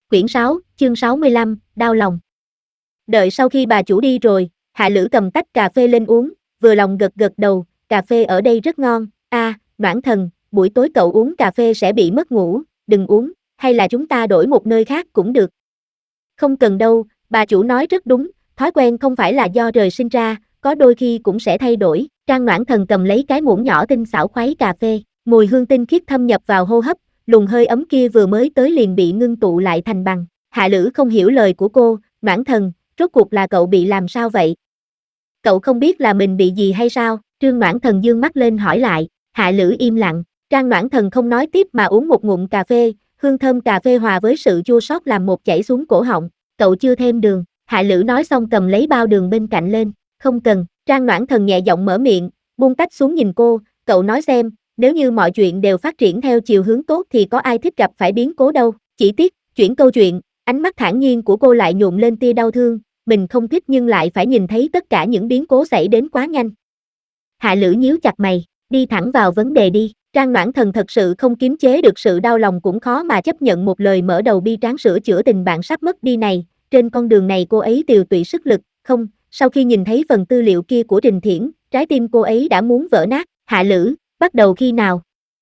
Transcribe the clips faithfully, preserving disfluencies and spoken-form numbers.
Quyển sáu, chương sáu mươi lăm, đau lòng. Đợi sau khi bà chủ đi rồi, Hạ Lữ cầm tách cà phê lên uống, vừa lòng gật gật đầu, cà phê ở đây rất ngon. A, à, Noãn Thần, buổi tối cậu uống cà phê sẽ bị mất ngủ, đừng uống, hay là chúng ta đổi một nơi khác cũng được. Không cần đâu, bà chủ nói rất đúng, thói quen không phải là do trời sinh ra, có đôi khi cũng sẽ thay đổi. Trang Noãn Thần cầm lấy cái muỗng nhỏ tinh xảo khuấy cà phê, mùi hương tinh khiết thâm nhập vào hô hấp, luồng hơi ấm kia vừa mới tới liền bị ngưng tụ lại thành bằng. Hạ Lữ không hiểu lời của cô, Noãn Thần, rốt cuộc là cậu bị làm sao vậy? Cậu không biết là mình bị gì hay sao? Trương Noãn Thần dương mắt lên hỏi lại. Hạ Lữ im lặng, Trang Noãn Thần không nói tiếp mà uống một ngụm cà phê, hương thơm cà phê hòa với sự chua xót làm một chảy xuống cổ họng. Cậu chưa thêm đường. Hạ Lữ nói xong cầm lấy bao đường bên cạnh lên. Không cần. Trang Noãn Thần nhẹ giọng mở miệng, buông tách xuống nhìn cô, cậu nói xem, nếu như mọi chuyện đều phát triển theo chiều hướng tốt thì có ai thích gặp phải biến cố đâu. Chỉ tiếc, chuyển câu chuyện, ánh mắt thản nhiên của cô lại nhuộm lên tia đau thương, mình không thích nhưng lại phải nhìn thấy tất cả những biến cố xảy đến quá nhanh. Hạ Lữ nhíu chặt mày, đi thẳng vào vấn đề đi. Trang Noãn Thần thật sự không kiềm chế được sự đau lòng, cũng khó mà chấp nhận một lời mở đầu bi tráng sửa chữa tình bạn sắp mất đi này. Trên con đường này cô ấy tiều tụy sức lực, không, sau khi nhìn thấy phần tư liệu kia của Trình Thiển, trái tim cô ấy đã muốn vỡ nát. Hạ Lữ, bắt đầu khi nào?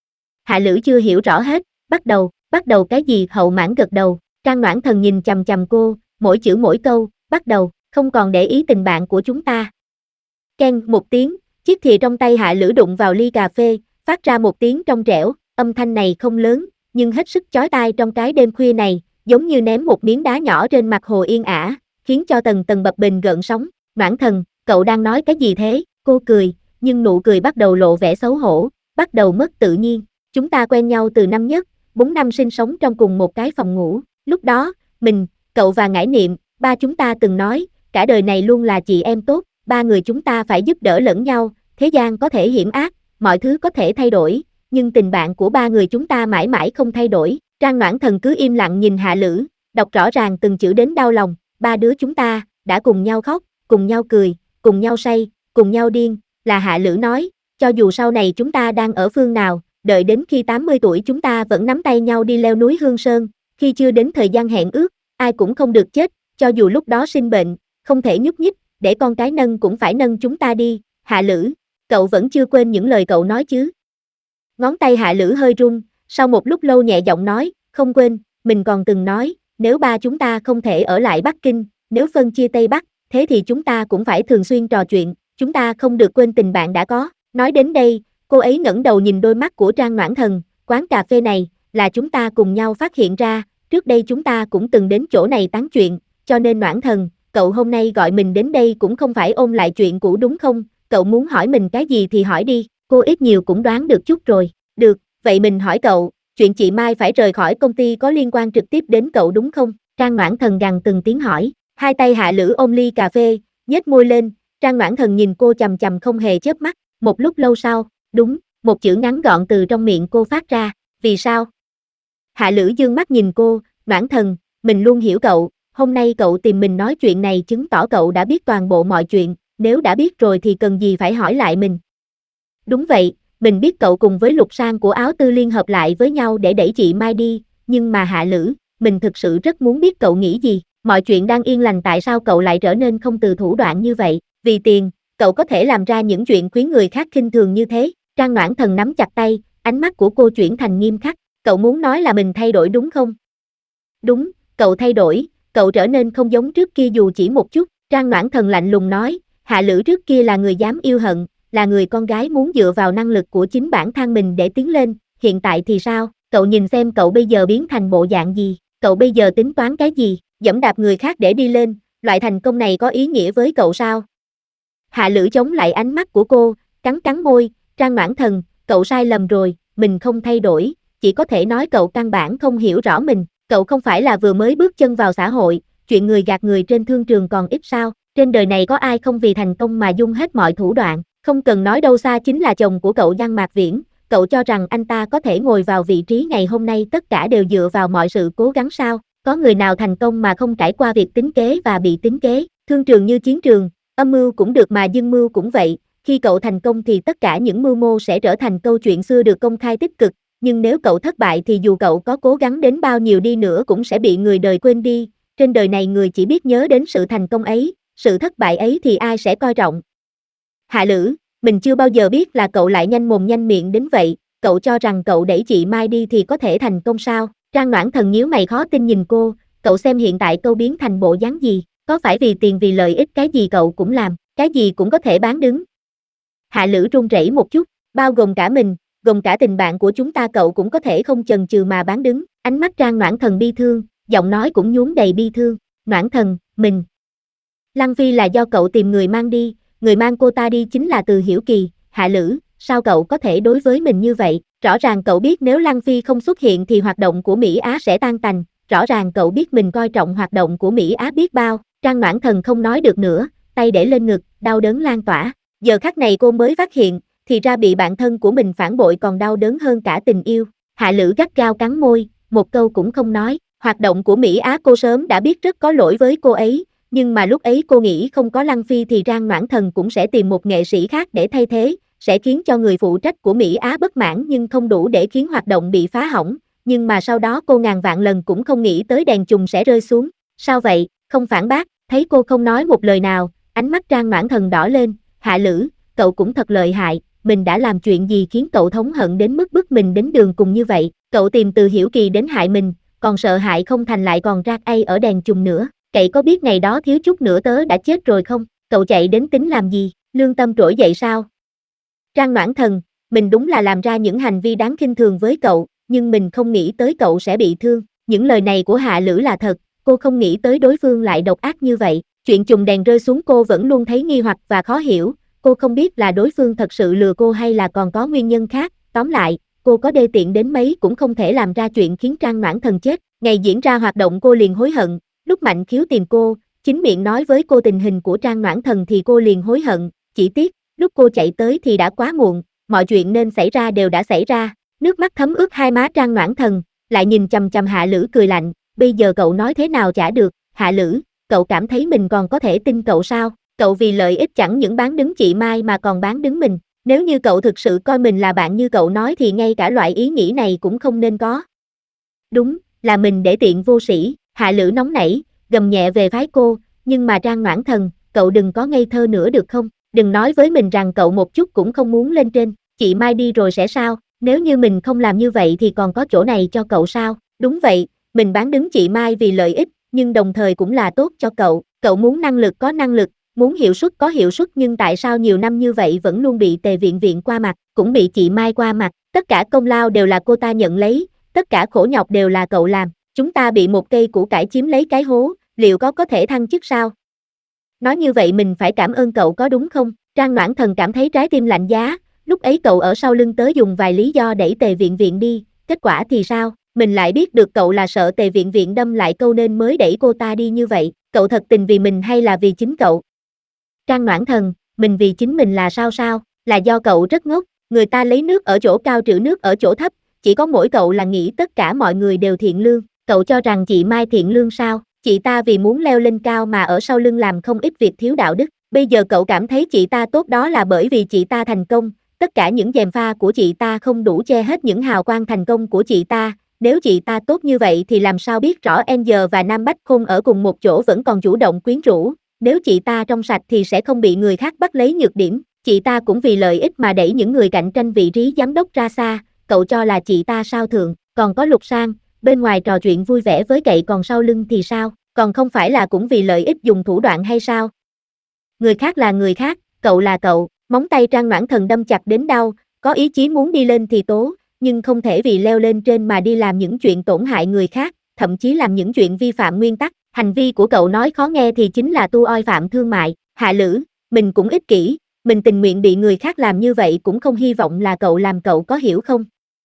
Hạ Lữ chưa hiểu rõ hết, bắt đầu, bắt đầu cái gì? Hậu Mãn gật đầu. Trang Noãn Thần nhìn chằm chằm cô, mỗi chữ mỗi câu, bắt đầu, không còn để ý tình bạn của chúng ta. Keng một tiếng, chiếc thìa trong tay Hạ Lữ đụng vào ly cà phê, phát ra một tiếng trong trẻo, âm thanh này không lớn, nhưng hết sức chói tai trong cái đêm khuya này, giống như ném một miếng đá nhỏ trên mặt hồ yên ả, khiến cho tầng tầng bập bềnh gợn sóng. Noãn Thần, cậu đang nói cái gì thế? Cô cười, nhưng nụ cười bắt đầu lộ vẻ xấu hổ, bắt đầu mất tự nhiên. Chúng ta quen nhau từ năm nhất, bốn năm sinh sống trong cùng một cái phòng ngủ. Lúc đó, mình, cậu và Ngải Niệm, ba chúng ta từng nói, cả đời này luôn là chị em tốt, ba người chúng ta phải giúp đỡ lẫn nhau, thế gian có thể hiểm ác, mọi thứ có thể thay đổi, nhưng tình bạn của ba người chúng ta mãi mãi không thay đổi. Trang Noãn Thần cứ im lặng nhìn Hạ Lữ, đọc rõ ràng từng chữ đến đau lòng, ba đứa chúng ta, đã cùng nhau khóc, cùng nhau cười, cùng nhau say, cùng nhau điên, là Hạ Lữ nói, cho dù sau này chúng ta đang ở phương nào, đợi đến khi tám mươi tuổi chúng ta vẫn nắm tay nhau đi leo núi Hương Sơn, khi chưa đến thời gian hẹn ước, ai cũng không được chết, cho dù lúc đó sinh bệnh, không thể nhúc nhích, để con cái nâng cũng phải nâng chúng ta đi. Hạ Lữ, cậu vẫn chưa quên những lời cậu nói chứ? Ngón tay Hạ Lữ hơi run, sau một lúc lâu nhẹ giọng nói, không quên, mình còn từng nói, nếu ba chúng ta không thể ở lại Bắc Kinh, nếu phân chia Tây Bắc, thế thì chúng ta cũng phải thường xuyên trò chuyện, chúng ta không được quên tình bạn đã có. Nói đến đây, cô ấy ngẩng đầu nhìn đôi mắt của Trang Noãn Thần, quán cà phê này, là chúng ta cùng nhau phát hiện ra, trước đây chúng ta cũng từng đến chỗ này tán chuyện, cho nên Noãn Thần, cậu hôm nay gọi mình đến đây cũng không phải ôn lại chuyện cũ đúng không? Cậu muốn hỏi mình cái gì thì hỏi đi, cô ít nhiều cũng đoán được chút rồi. Được, vậy mình hỏi cậu, chuyện chị Mai phải rời khỏi công ty có liên quan trực tiếp đến cậu đúng không? Trang Noãn Thần gằn từng tiếng hỏi, hai tay Hạ Lữ ôm ly cà phê, nhếch môi lên, Trang Noãn Thần nhìn cô chằm chằm không hề chớp mắt, một lúc lâu sau, đúng, một chữ ngắn gọn từ trong miệng cô phát ra, vì sao? Hạ Lữ dương mắt nhìn cô, Noãn Thần, mình luôn hiểu cậu, hôm nay cậu tìm mình nói chuyện này chứng tỏ cậu đã biết toàn bộ mọi chuyện, nếu đã biết rồi thì cần gì phải hỏi lại mình. Đúng vậy, mình biết cậu cùng với Lục Sang của Áo Tư liên hợp lại với nhau để đẩy chị Mai đi, nhưng mà Hạ Lữ, mình thực sự rất muốn biết cậu nghĩ gì, mọi chuyện đang yên lành tại sao cậu lại trở nên không từ thủ đoạn như vậy, vì tiền, cậu có thể làm ra những chuyện khiến người khác khinh thường như thế. Trang Noãn Thần nắm chặt tay, ánh mắt của cô chuyển thành nghiêm khắc, cậu muốn nói là mình thay đổi đúng không? Đúng, cậu thay đổi, cậu trở nên không giống trước kia dù chỉ một chút. Trang Noãn Thần lạnh lùng nói, Hạ Lữ trước kia là người dám yêu hận, là người con gái muốn dựa vào năng lực của chính bản thân mình để tiến lên, hiện tại thì sao? Cậu nhìn xem cậu bây giờ biến thành bộ dạng gì, cậu bây giờ tính toán cái gì, giẫm đạp người khác để đi lên, loại thành công này có ý nghĩa với cậu sao? Hạ Lữ chống lại ánh mắt của cô, cắn cắn môi, Trang Noãn Thần, cậu sai lầm rồi, mình không thay đổi, chỉ có thể nói cậu căn bản không hiểu rõ mình, cậu không phải là vừa mới bước chân vào xã hội, chuyện người gạt người trên thương trường còn ít sao, trên đời này có ai không vì thành công mà dùng hết mọi thủ đoạn, không cần nói đâu xa chính là chồng của cậu Giang Mạc Viễn, cậu cho rằng anh ta có thể ngồi vào vị trí ngày hôm nay tất cả đều dựa vào mọi sự cố gắng sao, có người nào thành công mà không trải qua việc tính kế và bị tính kế, thương trường như chiến trường, âm mưu cũng được mà dương mưu cũng vậy, khi cậu thành công thì tất cả những mưu mô sẽ trở thành câu chuyện xưa được công khai tích cực, nhưng nếu cậu thất bại thì dù cậu có cố gắng đến bao nhiêu đi nữa cũng sẽ bị người đời quên đi, trên đời này người chỉ biết nhớ đến sự thành công ấy, sự thất bại ấy thì ai sẽ coi trọng. Hạ Lữ, mình chưa bao giờ biết là cậu lại nhanh mồm nhanh miệng đến vậy, cậu cho rằng cậu đẩy chị Mai đi thì có thể thành công sao? Trang Noãn Thần nhíu mày khó tin nhìn cô, cậu xem hiện tại cậu biến thành bộ dáng gì, có phải vì tiền vì lợi ích cái gì cậu cũng làm, cái gì cũng có thể bán đứng. Hạ Lữ run rẩy một chút, bao gồm cả mình, gồm cả tình bạn của chúng ta cậu cũng có thể không chần chừ mà bán đứng, ánh mắt Trang Noãn Thần bi thương, giọng nói cũng nhuốm đầy bi thương, Noãn Thần, mình. Lăng Phi là do cậu tìm người mang đi, người mang cô ta đi chính là Từ Hiểu Kỳ, Hạ Lữ, sao cậu có thể đối với mình như vậy, rõ ràng cậu biết nếu Lăng Phi không xuất hiện thì hoạt động của Mỹ Á sẽ tan tành, rõ ràng cậu biết mình coi trọng hoạt động của Mỹ Á biết bao, Trang Noãn Thần không nói được nữa, tay để lên ngực, đau đớn lan tỏa, giờ khắc này cô mới phát hiện, thì ra bị bạn thân của mình phản bội còn đau đớn hơn cả tình yêu, Hạ Lữ gắt gao cắn môi, một câu cũng không nói, hoạt động của Mỹ Á cô sớm đã biết rất có lỗi với cô ấy, nhưng mà lúc ấy cô nghĩ không có Lăng Phi thì Trang Noãn Thần cũng sẽ tìm một nghệ sĩ khác để thay thế, sẽ khiến cho người phụ trách của Mỹ Á bất mãn nhưng không đủ để khiến hoạt động bị phá hỏng, nhưng mà sau đó cô ngàn vạn lần cũng không nghĩ tới đèn chùm sẽ rơi xuống, sao vậy, không phản bác, thấy cô không nói một lời nào, ánh mắt Trang Noãn Thần đỏ lên, Hạ Lữ, cậu cũng thật lợi hại, mình đã làm chuyện gì khiến cậu thống hận đến mức bức mình đến đường cùng như vậy, cậu tìm Từ Hiểu Kỳ đến hại mình, còn sợ hại không thành lại còn rác ây ở đèn chùm nữa, cậy có biết ngày đó thiếu chút nữa tớ đã chết rồi không, cậu chạy đến tính làm gì, lương tâm trỗi dậy sao? Trang Noãn Thần, mình đúng là làm ra những hành vi đáng khinh thường với cậu, nhưng mình không nghĩ tới cậu sẽ bị thương, những lời này của Hạ Lữ là thật, cô không nghĩ tới đối phương lại độc ác như vậy, chuyện chùm đèn rơi xuống cô vẫn luôn thấy nghi hoặc và khó hiểu, cô không biết là đối phương thật sự lừa cô hay là còn có nguyên nhân khác, tóm lại, cô có đê tiện đến mấy cũng không thể làm ra chuyện khiến Trang Noãn Thần chết, ngày diễn ra hoạt động cô liền hối hận, lúc Mạnh Khiếu tìm cô, chính miệng nói với cô tình hình của Trang Noãn Thần thì cô liền hối hận, chỉ tiếc, lúc cô chạy tới thì đã quá muộn, mọi chuyện nên xảy ra đều đã xảy ra, nước mắt thấm ướt hai má Trang Noãn Thần, lại nhìn chằm chằm Hạ Lữ cười lạnh, bây giờ cậu nói thế nào chả được, Hạ Lữ, cậu cảm thấy mình còn có thể tin cậu sao, cậu vì lợi ích chẳng những bán đứng chị Mai mà còn bán đứng mình, nếu như cậu thực sự coi mình là bạn như cậu nói thì ngay cả loại ý nghĩ này cũng không nên có. Đúng, là mình để tiện vô sĩ, Hạ Lữ nóng nảy, gầm nhẹ về phái cô, nhưng mà Trang Noãn Thần, cậu đừng có ngây thơ nữa được không, đừng nói với mình rằng cậu một chút cũng không muốn lên trên, chị Mai đi rồi sẽ sao, nếu như mình không làm như vậy thì còn có chỗ này cho cậu sao, đúng vậy, mình bán đứng chị Mai vì lợi ích, nhưng đồng thời cũng là tốt cho cậu, cậu muốn năng lực có năng lực, muốn hiệu suất có hiệu suất nhưng tại sao nhiều năm như vậy vẫn luôn bị Tề Viện Viện qua mặt, cũng bị chị Mai qua mặt, tất cả công lao đều là cô ta nhận lấy, tất cả khổ nhọc đều là cậu làm, chúng ta bị một cây củ cải chiếm lấy cái hố, liệu có có thể thăng chức sao? Nói như vậy mình phải cảm ơn cậu có đúng không? Trang Noãn Thần cảm thấy trái tim lạnh giá, lúc ấy cậu ở sau lưng tớ dùng vài lý do đẩy Tề Viện Viện đi, kết quả thì sao? Mình lại biết được cậu là sợ Tề Viện Viện đâm lại câu nên mới đẩy cô ta đi như vậy, cậu thật tình vì mình hay là vì chính cậu? Trang Noãn Thần, mình vì chính mình là sao sao, là do cậu rất ngốc, người ta lấy nước ở chỗ cao trữ nước ở chỗ thấp, chỉ có mỗi cậu là nghĩ tất cả mọi người đều thiện lương, cậu cho rằng chị Mai thiện lương sao, chị ta vì muốn leo lên cao mà ở sau lưng làm không ít việc thiếu đạo đức, bây giờ cậu cảm thấy chị ta tốt đó là bởi vì chị ta thành công, tất cả những gièm pha của chị ta không đủ che hết những hào quang thành công của chị ta, nếu chị ta tốt như vậy thì làm sao biết rõ Angel và Nam Bách Khôn ở cùng một chỗ vẫn còn chủ động quyến rũ, nếu chị ta trong sạch thì sẽ không bị người khác bắt lấy nhược điểm, chị ta cũng vì lợi ích mà đẩy những người cạnh tranh vị trí giám đốc ra xa, cậu cho là chị ta sao thượng, còn có Lục Sang, bên ngoài trò chuyện vui vẻ với cậy còn sau lưng thì sao, còn không phải là cũng vì lợi ích dùng thủ đoạn hay sao? Người khác là người khác, cậu là cậu, móng tay Trang Noãn Thần đâm chặt đến đau, có ý chí muốn đi lên thì tố, nhưng không thể vì leo lên trên mà đi làm những chuyện tổn hại người khác, thậm chí làm những chuyện vi phạm nguyên tắc, hành vi của cậu nói khó nghe thì chính là tu oai phạm thương mại, Hạ Lữ, mình cũng ích kỷ, mình tình nguyện bị người khác làm như vậy cũng không hy vọng là cậu làm cậu có hiểu không?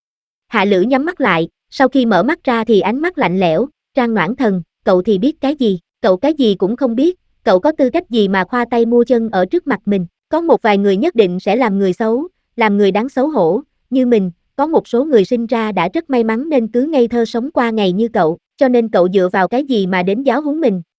Hạ Lữ nhắm mắt lại, sau khi mở mắt ra thì ánh mắt lạnh lẽo, Trang Noãn Thần, cậu thì biết cái gì, cậu cái gì cũng không biết, cậu có tư cách gì mà khoa tay mua chân ở trước mặt mình, có một vài người nhất định sẽ làm người xấu, làm người đáng xấu hổ, như mình, có một số người sinh ra đã rất may mắn nên cứ ngây thơ sống qua ngày như cậu, cho nên cậu dựa vào cái gì mà đến giáo huấn mình,